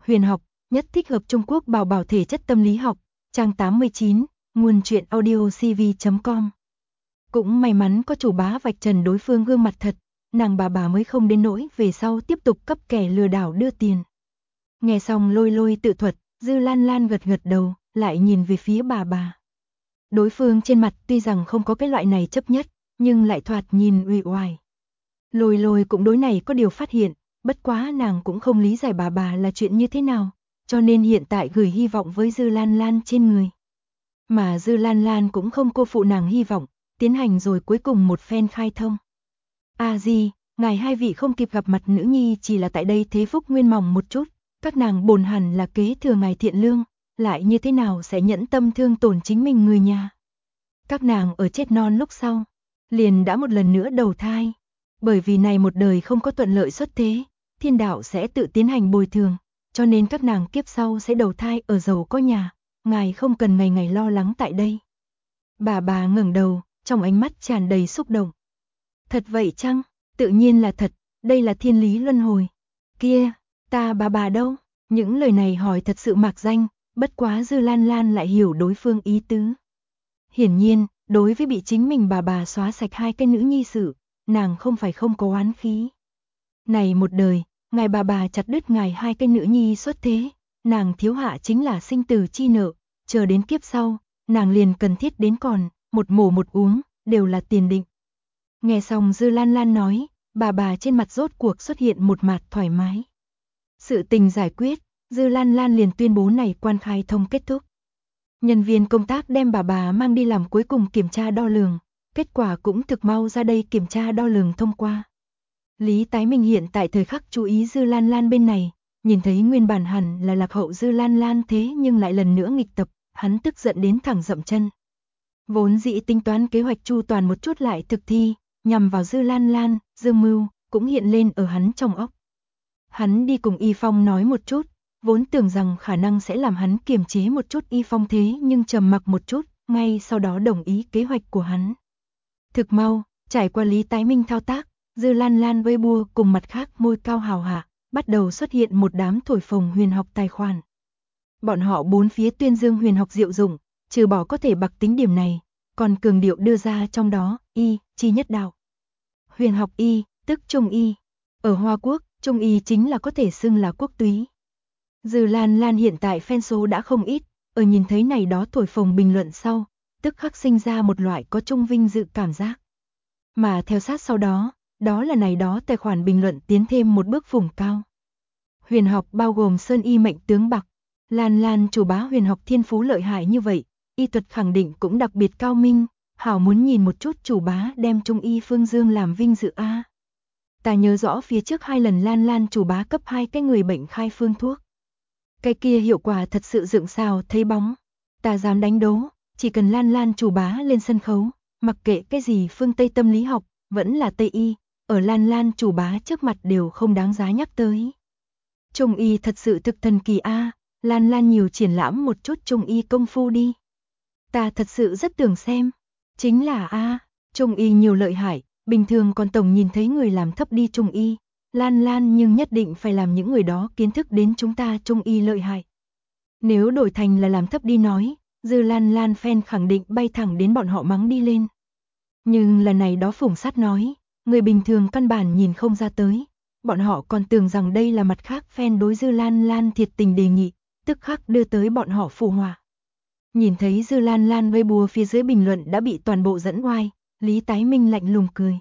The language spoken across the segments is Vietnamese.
Huyền học, nhất thích hợp Trung Quốc bảo bảo thể chất tâm lý học, trang 89, nguồn truyện audio cv.com. Cũng may mắn có chủ bá vạch trần đối phương gương mặt thật, nàng bà mới không đến nỗi về sau tiếp tục cấp kẻ lừa đảo đưa tiền. Nghe xong Lôi Lôi tự thuật, Dư Lan Lan gật gật đầu, lại nhìn về phía bà. Đối phương trên mặt tuy rằng không có cái loại này chấp nhất, nhưng lại thoạt nhìn uể oải. Lôi Lôi cũng đối này có điều phát hiện, bất quá nàng cũng không lý giải bà là chuyện như thế nào, cho nên hiện tại gửi hy vọng với Dư Lan Lan trên người. Mà Dư Lan Lan cũng không cô phụ nàng hy vọng, tiến hành rồi cuối cùng một phen khai thông. Di, ngài hai vị không kịp gặp mặt nữ nhi chỉ là tại đây thế phúc nguyên mỏng một chút, các nàng bổn hẳn là kế thừa ngài thiện lương, lại như thế nào sẽ nhẫn tâm thương tổn chính mình người nhà. Các nàng ở chết non lúc sau, liền đã một lần nữa đầu thai, bởi vì này một đời không có thuận lợi xuất thế, thiên đạo sẽ tự tiến hành bồi thường, cho nên các nàng kiếp sau sẽ đầu thai ở giàu có nhà, ngài không cần ngày ngày lo lắng tại đây. Bà ngẩng đầu, trong ánh mắt tràn đầy xúc động. Thật vậy chăng? Tự nhiên là thật, đây là thiên lý luân hồi. Kia, ta bà đâu? Những lời này hỏi thật sự mạc danh, bất quá Dư Lan Lan lại hiểu đối phương ý tứ. Hiển nhiên, đối với bị chính mình bà xóa sạch hai cái nữ nhi sự, nàng không phải không có oán khí. Này một đời, ngài bà chặt đứt ngài hai cái nữ nhi xuất thế, nàng thiếu hạ chính là sinh tử chi nợ, chờ đến kiếp sau, nàng liền cần thiết đến còn, một mổ một uống, đều là tiền định. Nghe xong Dư Lan Lan nói, bà trên mặt rốt cuộc xuất hiện một mặt thoải mái. Sự tình giải quyết, Dư Lan Lan liền tuyên bố này quan khai thông kết thúc. Nhân viên công tác đem bà mang đi làm cuối cùng kiểm tra đo lường, kết quả cũng thực mau ra đây kiểm tra đo lường thông qua. Lý Tái Minh hiện tại thời khắc chú ý Dư Lan Lan bên này, nhìn thấy nguyên bản hẳn là lạc hậu Dư Lan Lan thế nhưng lại lần nữa nghịch tập, hắn tức giận đến thẳng dậm chân. Vốn dĩ tính toán kế hoạch chu toàn một chút lại thực thi, nhằm vào Dư Lan Lan, Dương mưu, cũng hiện lên ở hắn trong óc. Hắn đi cùng Y Phong nói một chút, vốn tưởng rằng khả năng sẽ làm hắn kiềm chế một chút Y Phong thế nhưng trầm mặc một chút, ngay sau đó đồng ý kế hoạch của hắn. Thực mau, trải qua Lý Tái Minh thao tác, Dư Lan Lan với bua cùng mặt khác môi cao hào hạ, bắt đầu xuất hiện một đám thổi phồng huyền học tài khoản. Bọn họ bốn phía tuyên dương huyền học diệu dụng, trừ bỏ có thể bạc tính điểm này, còn cường điệu đưa ra trong đó, chi nhất đạo. Huyền học tức Trung y. Ở Hoa Quốc, Trung y chính là có thể xưng là quốc túy. Dư Lan Lan hiện tại fan số đã không ít, ở nhìn thấy này đó thổi phồng bình luận sau, tức khắc sinh ra một loại có trung vinh dự cảm giác. Mà theo sát sau đó, đó là này đó tài khoản bình luận tiến thêm một bước phủng cao. Huyền học bao gồm sơn y mệnh tướng bạc, Lan Lan chủ bá huyền học thiên phú lợi hại như vậy, y thuật khẳng định cũng đặc biệt cao minh, hảo muốn nhìn một chút chủ bá đem Trung y phương dương làm vinh dự a. Ta nhớ rõ phía trước 2 lần Lan Lan chủ bá cấp 2 cái người bệnh khai phương thuốc. Cái kia hiệu quả thật sự dựng xào thấy bóng. Ta dám đánh đố, chỉ cần Lan Lan chủ bá lên sân khấu, mặc kệ cái gì phương Tây tâm lý học, vẫn là Tây y, ở Lan Lan chủ bá trước mặt đều không đáng giá nhắc tới. Trung y thật sự thực thần kỳ a, Lan Lan nhiều triển lãm một chút Trung y công phu đi. Ta thật sự rất tưởng xem, chính là Trung y nhiều lợi hại, bình thường còn tổng nhìn thấy người làm thấp đi Trung y, Lan Lan nhưng nhất định phải làm những người đó kiến thức đến chúng ta Trung y lợi hại. Nếu đổi thành là làm thấp đi nói, Dư Lan Lan fan khẳng định bay thẳng đến bọn họ mắng đi lên. Nhưng lần này đó phủng sát nói, người bình thường căn bản nhìn không ra tới, bọn họ còn tưởng rằng đây là mặt khác fan đối Dư Lan Lan thiệt tình đề nghị, tức khắc đưa tới bọn họ phụ họa. Nhìn thấy Dư Lan Lan vây bùa phía dưới bình luận đã bị toàn bộ dẫn oai, Lý Tái Minh lạnh lùng cười.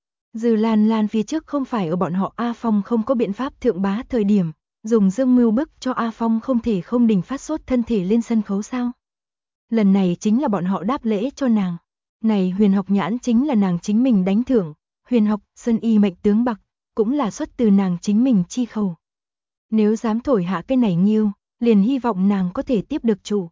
Dư Lan Lan phía trước không phải ở bọn họ A Phong không có biện pháp thượng bá thời điểm, dùng dương mưu bức cho A Phong không thể không đình phát sốt thân thể lên sân khấu sao. Lần này chính là bọn họ đáp lễ cho nàng. Này huyền học nhãn chính là nàng chính mình đánh thưởng, huyền học, sơn y mệnh tướng bạc, cũng là xuất từ nàng chính mình chi khẩu. Nếu dám thổi hạ cái này nghiêu, liền hy vọng nàng có thể tiếp được chủ.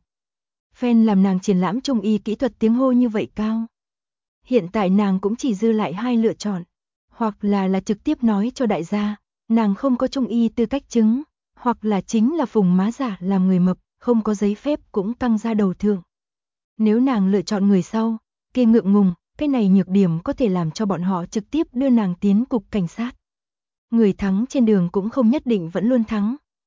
Fan làm nàng triển lãm Trung y kỹ thuật tiếng hô như vậy cao. Hiện tại nàng cũng chỉ dư lại 2 lựa chọn, hoặc là trực tiếp nói cho đại gia, nàng không có Trung y tư cách chứng, hoặc là chính là phùng má giả làm người mập, không có giấy phép cũng căng ra đầu thượng. Nếu nàng lựa chọn người sau, kia ngượng ngùng, cái này nhược điểm có thể làm cho bọn họ trực tiếp đưa nàng tiến cục cảnh sát. Người thắng trên đường cũng không nhất định vẫn luôn thắng,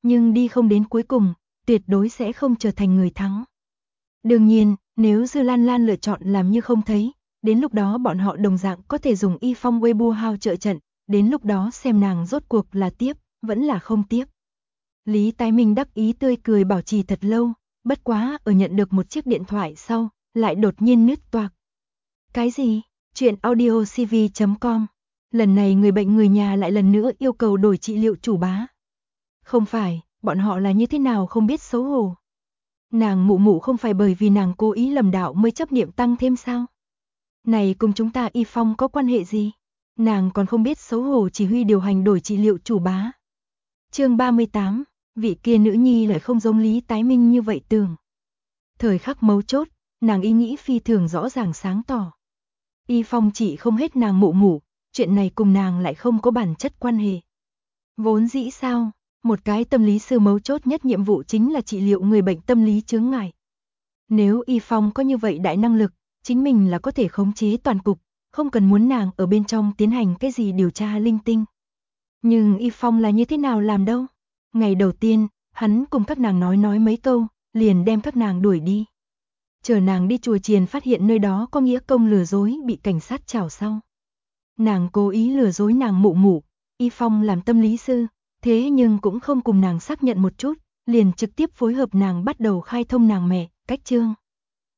nhưng đi không đến cuối cùng, tuyệt đối sẽ không trở thành người thắng. Đương nhiên, nếu Dư Lan Lan lựa chọn làm như không thấy, đến lúc đó bọn họ đồng dạng có thể dùng Y Phong Weibo hao trợ trận, đến lúc đó xem nàng rốt cuộc là tiếp, vẫn là không tiếp. Lý Tái Minh đắc ý tươi cười bảo trì thật lâu, bất quá ở nhận được một chiếc điện thoại sau, lại đột nhiên nứt toạc. Cái gì? Chuyện audiocv.com. Lần này người bệnh người nhà lại lần nữa yêu cầu đổi trị liệu chủ bá. Không phải, bọn họ là như thế nào không biết xấu hổ. Nàng mụ mụ không phải bởi vì nàng cố ý lầm đạo mới chấp niệm tăng thêm sao? Này cùng chúng ta Y Phong có quan hệ gì? Nàng còn không biết xấu hổ chỉ huy điều hành đổi trị liệu chủ bá. Chương 38, vị kia nữ nhi lại không giống Lý Tái Minh như vậy tưởng. Thời khắc mấu chốt, nàng ý nghĩ phi thường rõ ràng sáng tỏ. Y Phong chỉ không hết nàng mụ mụ, chuyện này cùng nàng lại không có bản chất quan hệ. Vốn dĩ sao, một cái tâm lý sư mấu chốt nhất nhiệm vụ chính là trị liệu người bệnh tâm lý chướng ngại. Nếu Y Phong có như vậy đại năng lực, chính mình là có thể khống chế toàn cục, không cần muốn nàng ở bên trong tiến hành cái gì điều tra linh tinh. Nhưng Y Phong là như thế nào làm đâu? Ngày đầu tiên, hắn cùng các nàng nói mấy câu, liền đem các nàng đuổi đi. Chờ nàng đi chùa chiền phát hiện nơi đó có nghĩa công lừa dối bị cảnh sát trảo sau. Nàng cố ý lừa dối nàng mụ mụ, Y Phong làm tâm lý sư, thế nhưng cũng không cùng nàng xác nhận một chút, liền trực tiếp phối hợp nàng bắt đầu khai thông nàng mẹ, cách chương.